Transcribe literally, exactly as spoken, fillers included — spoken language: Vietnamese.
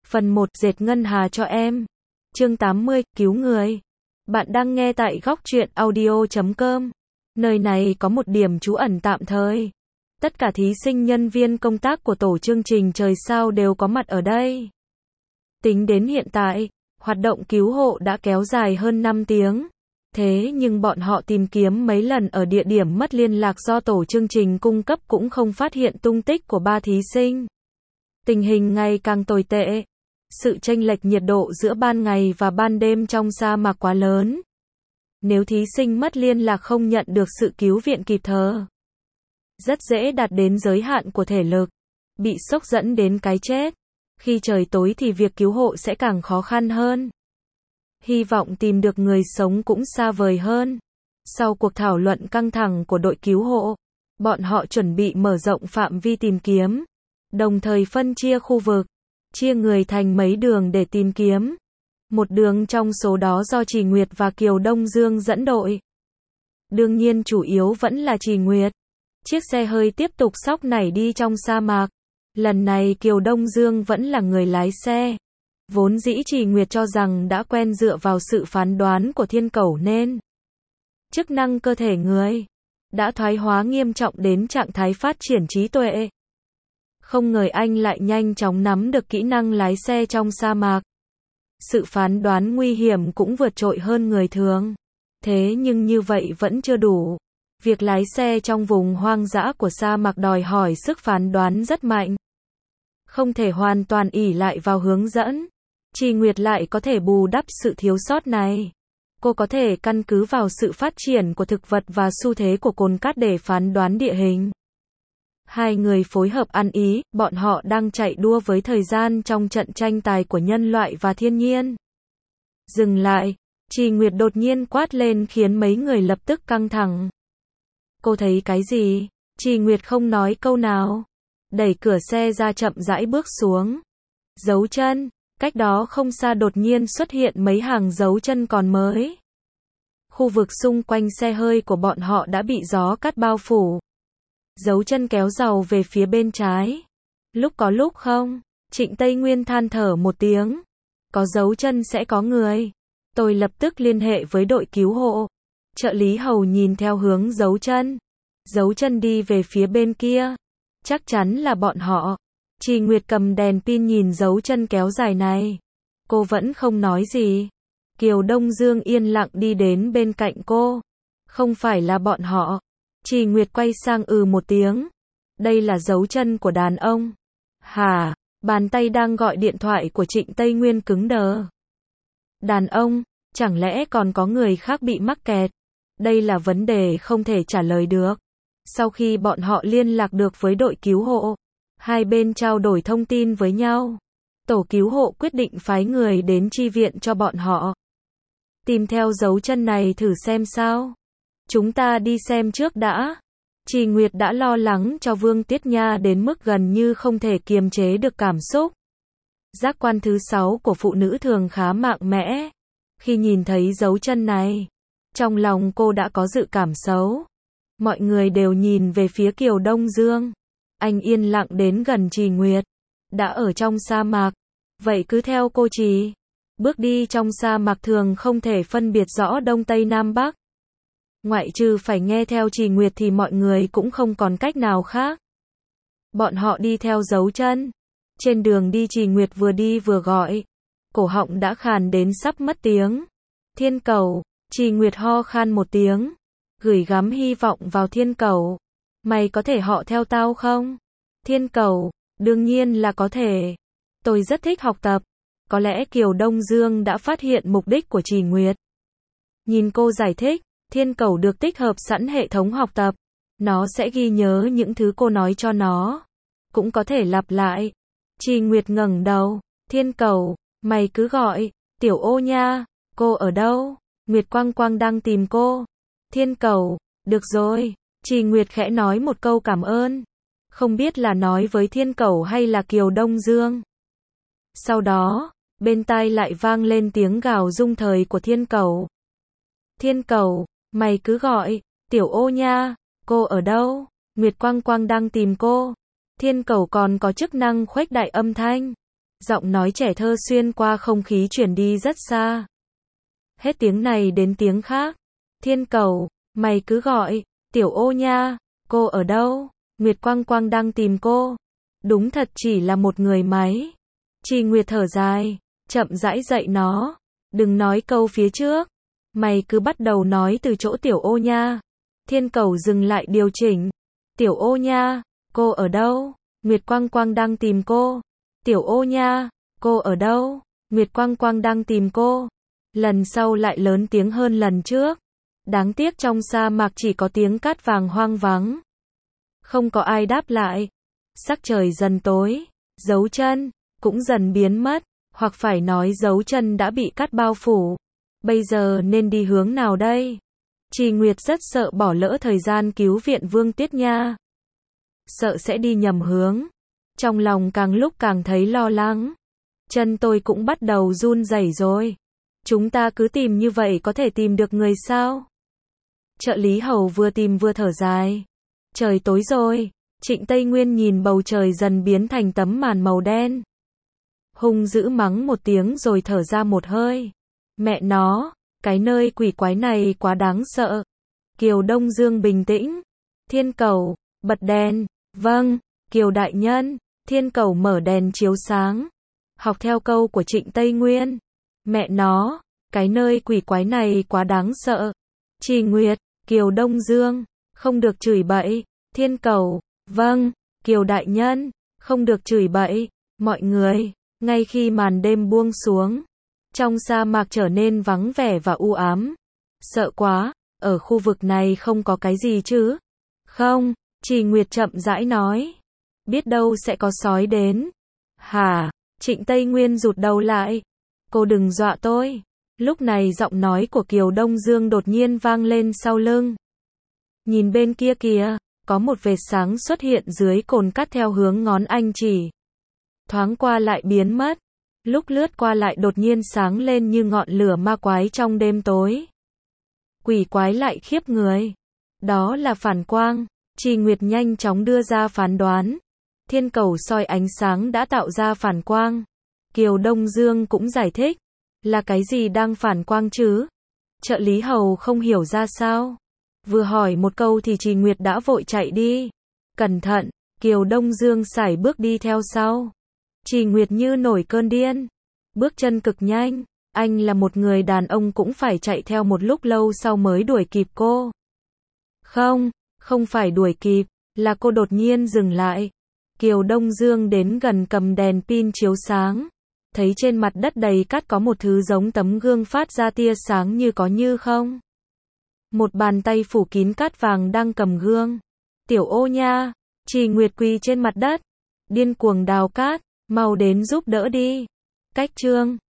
Phần một, dệt ngân hà cho em. Chương tám mươi, cứu người. Bạn đang nghe tại góc truyện audio chấm com. Nơi này có một điểm trú ẩn tạm thời. Tất cả thí sinh nhân viên công tác của tổ chương trình Trời Sao đều có mặt ở đây. Tính đến hiện tại, hoạt động cứu hộ đã kéo dài hơn năm tiếng. Thế nhưng bọn họ tìm kiếm mấy lần ở địa điểm mất liên lạc do tổ chương trình cung cấp cũng không phát hiện tung tích của ba thí sinh. Tình hình ngày càng tồi tệ. Sự chênh lệch nhiệt độ giữa ban ngày và ban đêm trong sa mạc quá lớn. Nếu thí sinh mất liên lạc không nhận được sự cứu viện kịp thời, rất dễ đạt đến giới hạn của thể lực, bị sốc dẫn đến cái chết. Khi trời tối thì việc cứu hộ sẽ càng khó khăn hơn. Hy vọng tìm được người sống cũng xa vời hơn. Sau cuộc thảo luận căng thẳng của đội cứu hộ, bọn họ chuẩn bị mở rộng phạm vi tìm kiếm, đồng thời phân chia khu vực, chia người thành mấy đường để tìm kiếm. Một đường trong số đó do Trì Nguyệt và Kiều Đông Dương dẫn đội. Đương nhiên chủ yếu vẫn là Trì Nguyệt. Chiếc xe hơi tiếp tục xóc nảy đi trong sa mạc. Lần này Kiều Đông Dương vẫn là người lái xe. Vốn dĩ Trì Nguyệt cho rằng đã quen dựa vào sự phán đoán của thiên cẩu nên chức năng cơ thể người đã thoái hóa nghiêm trọng đến trạng thái phát triển trí tuệ. Không ngờ anh lại nhanh chóng nắm được kỹ năng lái xe trong sa mạc. Sự phán đoán nguy hiểm cũng vượt trội hơn người thường. Thế nhưng như vậy vẫn chưa đủ. Việc lái xe trong vùng hoang dã của sa mạc đòi hỏi sức phán đoán rất mạnh. Không thể hoàn toàn ỷ lại vào hướng dẫn. Trì Nguyệt lại có thể bù đắp sự thiếu sót này. Cô có thể căn cứ vào sự phát triển của thực vật và xu thế của cồn cát để phán đoán địa hình. Hai người phối hợp ăn ý, bọn họ đang chạy đua với thời gian trong trận tranh tài của nhân loại và thiên nhiên. Dừng lại, Trì Nguyệt đột nhiên quát lên khiến mấy người lập tức căng thẳng. Cô thấy cái gì? Trì Nguyệt không nói câu nào. Đẩy cửa xe ra chậm rãi bước xuống. Dấu chân, cách đó không xa đột nhiên xuất hiện mấy hàng dấu chân còn mới. Khu vực xung quanh xe hơi của bọn họ đã bị gió cát bao phủ. Dấu chân kéo giàu về phía bên trái. Lúc có lúc không. Trịnh Tây Nguyên than thở một tiếng. Có dấu chân sẽ có người. Tôi lập tức liên hệ với đội cứu hộ. Trợ lý Hầu nhìn theo hướng dấu chân. Dấu chân đi về phía bên kia. Chắc chắn là bọn họ. Trì Nguyệt cầm đèn pin nhìn dấu chân kéo dài này. Cô vẫn không nói gì. Kiều Đông Dương yên lặng đi đến bên cạnh cô. Không phải là bọn họ. Trì Nguyệt quay sang ừ một tiếng. Đây là dấu chân của đàn ông. Hả? Bàn tay đang gọi điện thoại của Trịnh Tây Nguyên cứng đờ. Đàn ông? Chẳng lẽ còn có người khác bị mắc kẹt? Đây là vấn đề không thể trả lời được. Sau khi bọn họ liên lạc được với đội cứu hộ, hai bên trao đổi thông tin với nhau. Tổ cứu hộ quyết định phái người đến chi viện cho bọn họ. Tìm theo dấu chân này thử xem sao. Chúng ta đi xem trước đã. Trì Nguyệt đã lo lắng cho Vương Tiết Nha đến mức gần như không thể kiềm chế được cảm xúc. Giác quan thứ sáu của phụ nữ thường khá mạnh mẽ. Khi nhìn thấy dấu chân này, trong lòng cô đã có dự cảm xấu. Mọi người đều nhìn về phía Kiều Đông Dương. Anh yên lặng đến gần Trì Nguyệt. Đã ở trong sa mạc. Vậy cứ theo cô Trì. Bước đi trong sa mạc thường không thể phân biệt rõ Đông Tây Nam Bắc. Ngoại trừ phải nghe theo Trì Nguyệt thì mọi người cũng không còn cách nào khác. Bọn họ đi theo dấu chân. Trên đường đi Trì Nguyệt vừa đi vừa gọi. Cổ họng đã khàn đến sắp mất tiếng. Thiên Cẩu. Trì Nguyệt ho khan một tiếng. Gửi gắm hy vọng vào Thiên Cẩu. Mày có thể họ theo tao không? Thiên Cẩu. Đương nhiên là có thể. Tôi rất thích học tập. Có lẽ Kiều Đông Dương đã phát hiện mục đích của Trì Nguyệt. Nhìn cô giải thích. Thiên Cẩu được tích hợp sẵn hệ thống học tập. Nó sẽ ghi nhớ những thứ cô nói cho nó. Cũng có thể lặp lại. Trì Nguyệt ngẩng đầu. Thiên Cẩu, mày cứ gọi. Tiểu Ô nha. Cô ở đâu? Nguyệt Quang Quang đang tìm cô. Thiên Cẩu, được rồi. Trì Nguyệt khẽ nói một câu cảm ơn. Không biết là nói với Thiên Cẩu hay là Kiều Đông Dương. Sau đó, bên tai lại vang lên tiếng gào rung thời của Thiên Cẩu. Thiên Cẩu, mày cứ gọi. Tiểu Ô nha. Cô ở đâu? Nguyệt Quang Quang đang tìm cô. Thiên Cẩu còn có chức năng khuếch đại âm thanh. Giọng nói trẻ thơ xuyên qua không khí truyền đi rất xa. Hết tiếng này đến tiếng khác. Thiên Cầu, mày cứ gọi, Tiểu Ô nha, cô ở đâu? Nguyệt Quang Quang đang tìm cô. Đúng thật chỉ là một người máy. Trì Nguyệt thở dài, chậm rãi dạy nó. Đừng nói câu phía trước. Mày cứ bắt đầu nói từ chỗ Tiểu Ô nha. Thiên Cầu dừng lại điều chỉnh. Tiểu Ô nha, cô ở đâu? Nguyệt Quang Quang đang tìm cô. Tiểu Ô nha, cô ở đâu? Nguyệt Quang Quang đang tìm cô. Lần sau lại lớn tiếng hơn lần trước. Đáng tiếc trong sa mạc chỉ có tiếng cát vàng hoang vắng. Không có ai đáp lại. Sắc trời dần tối, dấu chân cũng dần biến mất, hoặc phải nói dấu chân đã bị cát bao phủ. Bây giờ nên đi hướng nào đây? Trì Nguyệt rất sợ bỏ lỡ thời gian cứu viện Vương Tiết Nha. Sợ sẽ đi nhầm hướng. Trong lòng càng lúc càng thấy lo lắng. Chân tôi cũng bắt đầu run rẩy rồi. Chúng ta cứ tìm như vậy có thể tìm được người sao? Trợ lý Hầu vừa tìm vừa thở dài. Trời tối rồi. Trịnh Tây Nguyên nhìn bầu trời dần biến thành tấm màn màu đen. Hung dữ mắng một tiếng rồi thở ra một hơi. Mẹ nó, cái nơi quỷ quái này quá đáng sợ. Kiều Đông Dương bình tĩnh. Thiên Cầu, bật đèn. Vâng, Kiều đại nhân. Thiên Cầu mở đèn chiếu sáng. Học theo câu của Trịnh Tây Nguyên. Mẹ nó, cái nơi quỷ quái này quá đáng sợ. Trì Nguyệt, Kiều Đông Dương, không được chửi bậy. Thiên Cầu, vâng, Kiều đại nhân, không được chửi bậy. Mọi người, ngay khi màn đêm buông xuống, trong sa mạc trở nên vắng vẻ và u ám. Sợ quá, ở khu vực này không có cái gì chứ? Không, Trì Nguyệt chậm rãi nói. Biết đâu sẽ có sói đến. Hả? Trịnh Tây Nguyên rụt đầu lại. Cô đừng dọa tôi. Lúc này giọng nói của Kiều Đông Dương đột nhiên vang lên sau lưng. Nhìn bên kia kìa, có một vệt sáng xuất hiện dưới cồn cát theo hướng ngón anh chỉ. Thoáng qua lại biến mất. Lúc lướt qua lại đột nhiên sáng lên như ngọn lửa ma quái trong đêm tối. Quỷ quái lại khiếp người. Đó là phản quang. Trì Nguyệt nhanh chóng đưa ra phán đoán. Thiên Cầu soi ánh sáng đã tạo ra phản quang. Kiều Đông Dương cũng giải thích. Là cái gì đang phản quang chứ? Trợ lý Hầu không hiểu ra sao. Vừa hỏi một câu thì Trì Nguyệt đã vội chạy đi. Cẩn thận, Kiều Đông Dương sải bước đi theo sau. Trì Nguyệt như nổi cơn điên. Bước chân cực nhanh. Anh là một người đàn ông cũng phải chạy theo một lúc lâu sau mới đuổi kịp cô. Không, không phải đuổi kịp, là cô đột nhiên dừng lại. Kiều Đông Dương đến gần cầm đèn pin chiếu sáng. Thấy trên mặt đất đầy cát có một thứ giống tấm gương phát ra tia sáng như có như không. Một bàn tay phủ kín cát vàng đang cầm gương. Tiểu Ô nha, Trì Nguyệt quỳ trên mặt đất. Điên cuồng đào cát, mau đến giúp đỡ đi. Cách chương